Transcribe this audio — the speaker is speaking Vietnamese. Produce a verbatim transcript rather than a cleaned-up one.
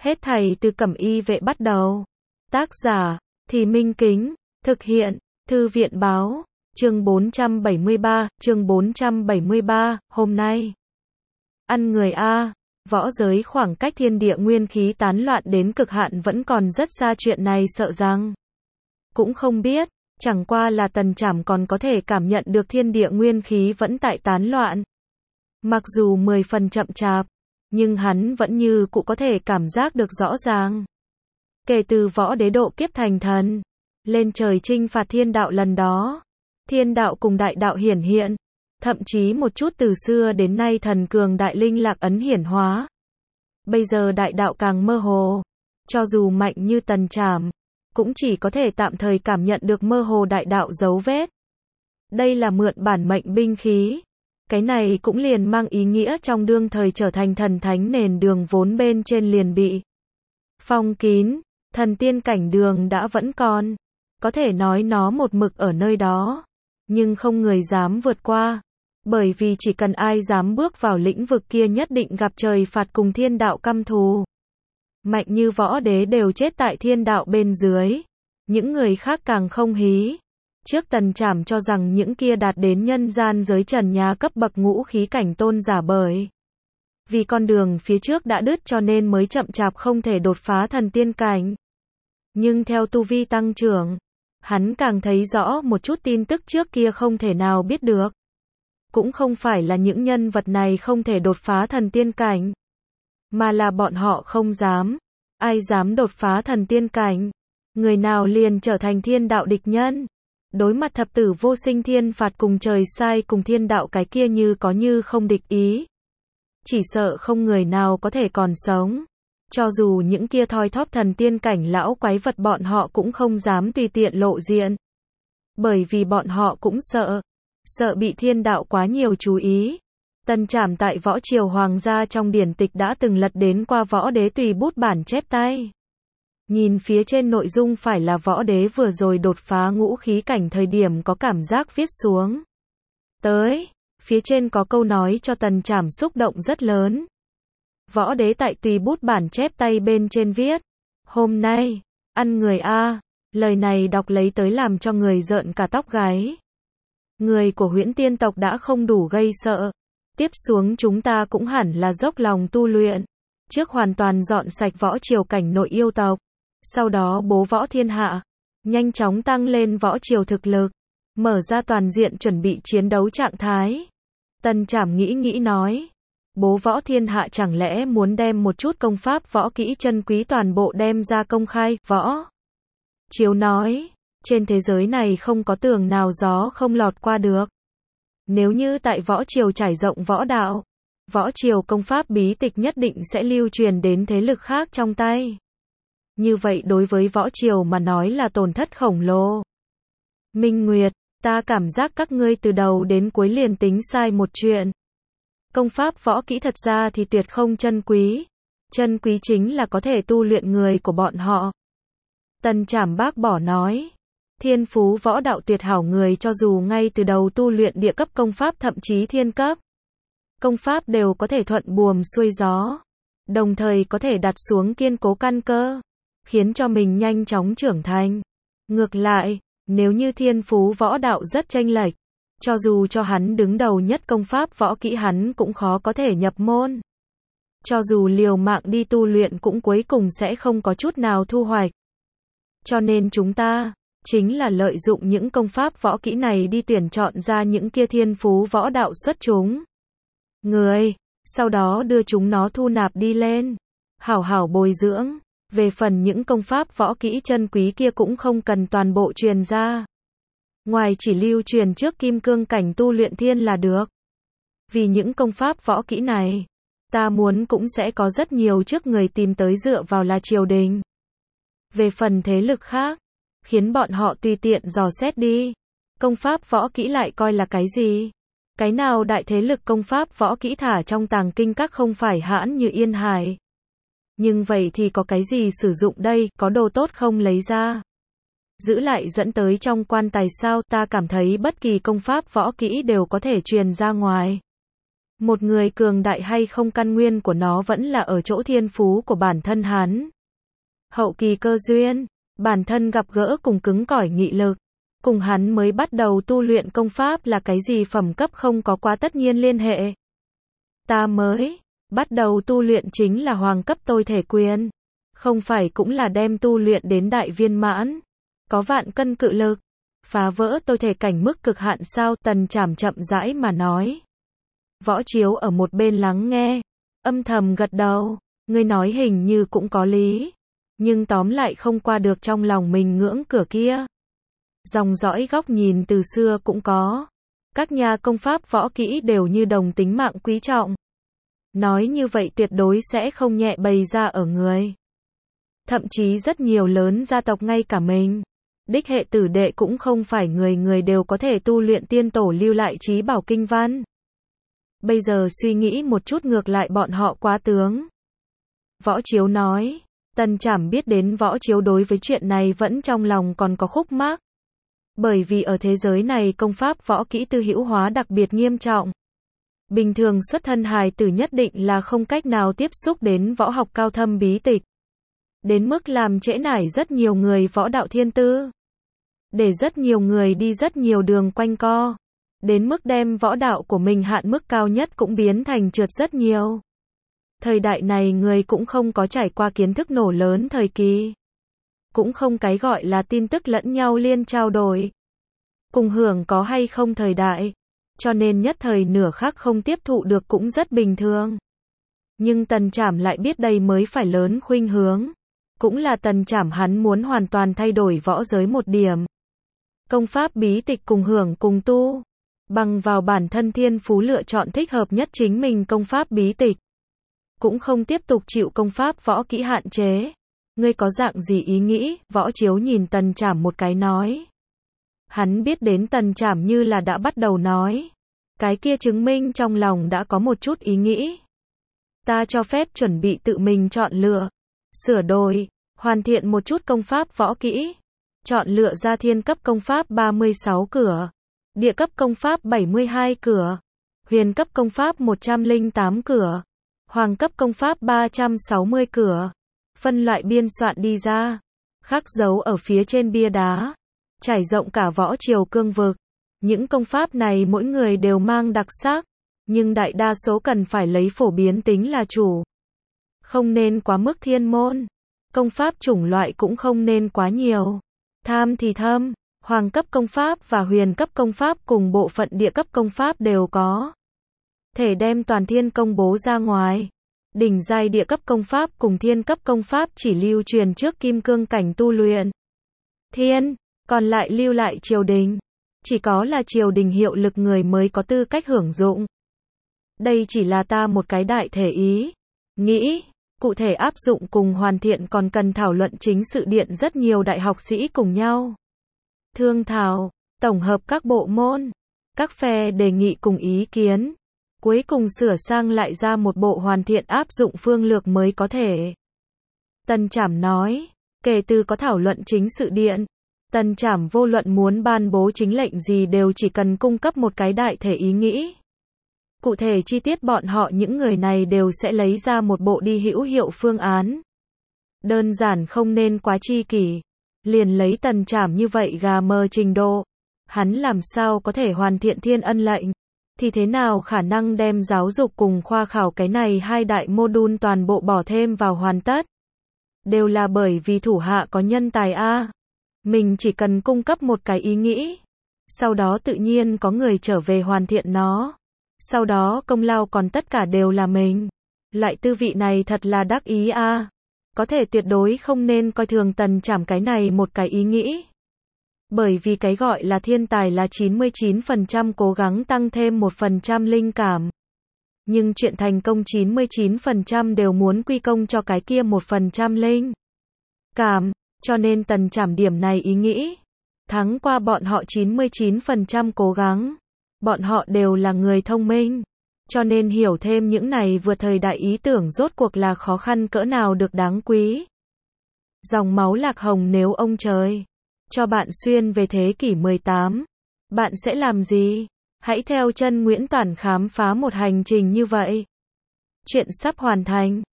Hết thảy từ Cẩm Y Vệ bắt đầu. Tác giả, Thì Minh Kính, thực hiện, Thư viện Báo, chương bốn trăm bảy mươi ba, chương bốn trăm bảy mươi ba, hôm nay. Ăn người A, võ giới khoảng cách thiên địa nguyên khí tán loạn đến cực hạn vẫn còn rất xa, chuyện này sợ rằng cũng không biết, chẳng qua là Tần Trảm còn có thể cảm nhận được thiên địa nguyên khí vẫn tại tán loạn. Mặc dù mười phần chậm chạp, nhưng hắn vẫn như cụ có thể cảm giác được rõ ràng. Kể từ võ đế độ kiếp thành thần, lên trời chinh phạt thiên đạo lần đó, thiên đạo cùng đại đạo hiển hiện, thậm chí một chút từ xưa đến nay thần cường đại linh lạc ấn hiển hóa. Bây giờ đại đạo càng mơ hồ, cho dù mạnh như Tần Trảm, cũng chỉ có thể tạm thời cảm nhận được mơ hồ đại đạo dấu vết. Đây là mượn bản mệnh binh khí. Cái này cũng liền mang ý nghĩa trong đương thời trở thành thần thánh nền đường vốn bên trên liền bị phong kín, thần tiên cảnh đường đã vẫn còn. Có thể nói nó một mực ở nơi đó, nhưng không người dám vượt qua. Bởi vì chỉ cần ai dám bước vào lĩnh vực kia nhất định gặp trời phạt cùng thiên đạo căm thù. Mạnh như võ đế đều chết tại thiên đạo bên dưới. Những người khác càng không hí. Trước Tần Trảm cho rằng những kia đạt đến nhân gian giới trần nhà cấp bậc ngũ khí cảnh tôn giả bởi vì con đường phía trước đã đứt cho nên mới chậm chạp không thể đột phá thần tiên cảnh. Nhưng theo tu vi tăng trưởng, hắn càng thấy rõ một chút tin tức trước kia không thể nào biết được. Cũng không phải là những nhân vật này không thể đột phá thần tiên cảnh, mà là bọn họ không dám. Ai dám đột phá thần tiên cảnh, người nào liền trở thành thiên đạo địch nhân. Đối mặt thập tử vô sinh thiên phạt cùng trời sai cùng thiên đạo cái kia như có như không địch ý. Chỉ sợ không người nào có thể còn sống. Cho dù những kia thoi thóp thần tiên cảnh lão quái vật bọn họ cũng không dám tùy tiện lộ diện. Bởi vì bọn họ cũng sợ. Sợ bị thiên đạo quá nhiều chú ý. Tần Trảm tại võ triều hoàng gia trong điển tịch đã từng lật đến qua võ đế tùy bút bản chép tay. Nhìn phía trên nội dung phải là võ đế vừa rồi đột phá ngũ khí cảnh thời điểm có cảm giác viết xuống. Tới, phía trên có câu nói cho Tần Trảm xúc động rất lớn. Võ đế tại tùy bút bản chép tay bên trên viết. Hôm nay, ăn người A, lời này đọc lấy tới làm cho người rợn cả tóc gáy. Người của Huyễn Tiên tộc đã không đủ gây sợ. Tiếp xuống chúng ta cũng hẳn là dốc lòng tu luyện. Trước hoàn toàn dọn sạch võ triều cảnh nội yêu tộc. Sau đó bố võ thiên hạ, nhanh chóng tăng lên võ triều thực lực, mở ra toàn diện chuẩn bị chiến đấu trạng thái. Tần Trảm nghĩ nghĩ nói, bố võ thiên hạ chẳng lẽ muốn đem một chút công pháp võ kỹ chân quý toàn bộ đem ra công khai. Võ triều nói, trên thế giới này không có tường nào gió không lọt qua được. Nếu như tại võ triều trải rộng võ đạo, võ triều công pháp bí tịch nhất định sẽ lưu truyền đến thế lực khác trong tay. Như vậy đối với võ triều mà nói là tổn thất khổng lồ. Minh Nguyệt, ta cảm giác các ngươi từ đầu đến cuối liền tính sai một chuyện. Công pháp võ kỹ thật ra thì tuyệt không chân quý. Chân quý chính là có thể tu luyện người của bọn họ. Tần Trảm bác bỏ nói. Thiên phú võ đạo tuyệt hảo người cho dù ngay từ đầu tu luyện địa cấp công pháp thậm chí thiên cấp công pháp đều có thể thuận buồm xuôi gió. Đồng thời có thể đặt xuống kiên cố căn cơ, khiến cho mình nhanh chóng trưởng thành. Ngược lại, nếu như thiên phú võ đạo rất chênh lệch, cho dù cho hắn đứng đầu nhất công pháp võ kỹ hắn cũng khó có thể nhập môn. Cho dù liều mạng đi tu luyện cũng cuối cùng sẽ không có chút nào thu hoạch. Cho nên chúng ta, chính là lợi dụng những công pháp võ kỹ này đi tuyển chọn ra những kia thiên phú võ đạo xuất chúng. Người, sau đó đưa chúng nó thu nạp đi lên, hảo hảo bồi dưỡng. Về phần những công pháp võ kỹ chân quý kia cũng không cần toàn bộ truyền ra. Ngoài chỉ lưu truyền trước kim cương cảnh tu luyện thiên là được. Vì những công pháp võ kỹ này, ta muốn cũng sẽ có rất nhiều trước người tìm tới dựa vào là triều đình. Về phần thế lực khác, khiến bọn họ tùy tiện dò xét đi. Công pháp võ kỹ lại coi là cái gì? Cái nào đại thế lực công pháp võ kỹ thả trong tàng kinh các không phải hãn như Yên Hải. Nhưng vậy thì có cái gì sử dụng đây, có đồ tốt không lấy ra? Giữ lại dẫn tới trong quan tài sao? Ta cảm thấy bất kỳ công pháp võ kỹ đều có thể truyền ra ngoài. Một người cường đại hay không căn nguyên của nó vẫn là ở chỗ thiên phú của bản thân hắn. Hậu kỳ cơ duyên, bản thân gặp gỡ cùng cứng cỏi nghị lực, cùng hắn mới bắt đầu tu luyện công pháp là cái gì phẩm cấp không có quá tất nhiên liên hệ. Ta mới bắt đầu tu luyện chính là hoàng cấp tôi thể quyền, không phải cũng là đem tu luyện đến đại viên mãn, có vạn cân cự lực, phá vỡ tôi thể cảnh mức cực hạn sao? Tần Trảm chậm rãi mà nói. Võ Chiếu ở một bên lắng nghe, âm thầm gật đầu, ngươi nói hình như cũng có lý, nhưng tóm lại không qua được trong lòng mình ngưỡng cửa kia. Dòng dõi góc nhìn từ xưa cũng có, các nhà công pháp võ kỹ đều như đồng tính mạng quý trọng. Nói như vậy tuyệt đối sẽ không nhẹ bày ra ở người. Thậm chí rất nhiều lớn gia tộc ngay cả mình, đích hệ tử đệ cũng không phải người người đều có thể tu luyện tiên tổ lưu lại trí bảo kinh văn. Bây giờ suy nghĩ một chút ngược lại bọn họ quá tướng. Võ Chiếu nói, Tần Trảm biết đến Võ Chiếu đối với chuyện này vẫn trong lòng còn có khúc mắc. Bởi vì ở thế giới này công pháp võ kỹ tư hữu hóa đặc biệt nghiêm trọng. Bình thường xuất thân hài tử nhất định là không cách nào tiếp xúc đến võ học cao thâm bí tịch. Đến mức làm trễ nải rất nhiều người võ đạo thiên tư. Để rất nhiều người đi rất nhiều đường quanh co. Đến mức đem võ đạo của mình hạn mức cao nhất cũng biến thành trượt rất nhiều. Thời đại này người cũng không có trải qua kiến thức nổ lớn thời kỳ. Cũng không cái gọi là tin tức lẫn nhau liên trao đổi. Cùng hưởng có hay không thời đại. Cho nên nhất thời nửa khắc không tiếp thụ được cũng rất bình thường. Nhưng Tần Trảm lại biết đây mới phải lớn khuynh hướng. Cũng là Tần Trảm hắn muốn hoàn toàn thay đổi võ giới một điểm. Công pháp bí tịch cùng hưởng cùng tu. Bằng vào bản thân thiên phú lựa chọn thích hợp nhất chính mình công pháp bí tịch. Cũng không tiếp tục chịu công pháp võ kỹ hạn chế. Ngươi có dạng gì ý nghĩ? Võ Chiếu nhìn Tần Trảm một cái nói. Hắn biết đến Tần Trảm như là đã bắt đầu nói. Cái kia chứng minh trong lòng đã có một chút ý nghĩ. Ta cho phép chuẩn bị tự mình chọn lựa, sửa đổi, hoàn thiện một chút công pháp võ kỹ. Chọn lựa ra thiên cấp công pháp ba mươi sáu cửa, địa cấp công pháp bảy mươi hai cửa, huyền cấp công pháp một trăm lẻ tám cửa, hoàng cấp công pháp ba trăm sáu mươi cửa. Phân loại biên soạn đi ra, khắc dấu ở phía trên bia đá, trải rộng cả võ triều cương vực. Những công pháp này mỗi người đều mang đặc sắc, nhưng đại đa số cần phải lấy phổ biến tính là chủ. Không nên quá mức thiên môn. Công pháp chủng loại cũng không nên quá nhiều. Tham thì thâm, hoàng cấp công pháp và huyền cấp công pháp cùng bộ phận địa cấp công pháp đều có. Thể đem toàn thiên công bố ra ngoài. Đỉnh giai địa cấp công pháp cùng thiên cấp công pháp chỉ lưu truyền trước kim cương cảnh tu luyện. Thiên, còn lại lưu lại triều đình. Chỉ có là triều đình hiệu lực người mới có tư cách hưởng dụng. Đây chỉ là ta một cái đại thể ý. Nghĩ, cụ thể áp dụng cùng hoàn thiện còn cần thảo luận chính sự điện rất nhiều đại học sĩ cùng nhau. Thương thảo, tổng hợp các bộ môn, các phe đề nghị cùng ý kiến. Cuối cùng sửa sang lại ra một bộ hoàn thiện áp dụng phương lược mới có thể. Tần Trảm nói, kể từ có thảo luận chính sự điện, Tần Trảm vô luận muốn ban bố chính lệnh gì đều chỉ cần cung cấp một cái đại thể ý nghĩ. Cụ thể chi tiết bọn họ những người này đều sẽ lấy ra một bộ đi hữu hiệu phương án. Đơn giản không nên quá chi kỷ. Liền lấy Tần Trảm như vậy gà mờ trình độ. Hắn làm sao có thể hoàn thiện thiên ân lệnh. Thì thế nào khả năng đem giáo dục cùng khoa khảo cái này hai đại mô-đun toàn bộ bỏ thêm vào hoàn tất. Đều là bởi vì thủ hạ có nhân tài A. Mình chỉ cần cung cấp một cái ý nghĩ. Sau đó tự nhiên có người trở về hoàn thiện nó. Sau đó công lao còn tất cả đều là mình. Loại tư vị này thật là đắc ý A. Có thể tuyệt đối không nên coi thường Tần Trảm cái này một cái ý nghĩ. Bởi vì cái gọi là thiên tài là chín mươi chín phần trăm cố gắng tăng thêm một phần trăm linh cảm. Nhưng chuyện thành công chín mươi chín phần trăm đều muốn quy công cho cái kia một phần trăm linh cảm. Cho nên Tần Trảm điểm này ý nghĩ. Thắng qua bọn họ chín mươi chín phần trăm cố gắng. Bọn họ đều là người thông minh. Cho nên hiểu thêm những này vượt thời đại ý tưởng rốt cuộc là khó khăn cỡ nào được đáng quý. Dòng máu lạc hồng nếu ông trời cho bạn xuyên về thế kỷ mười tám, bạn sẽ làm gì? Hãy theo chân Nguyễn Toản khám phá một hành trình như vậy. Chuyện sắp hoàn thành.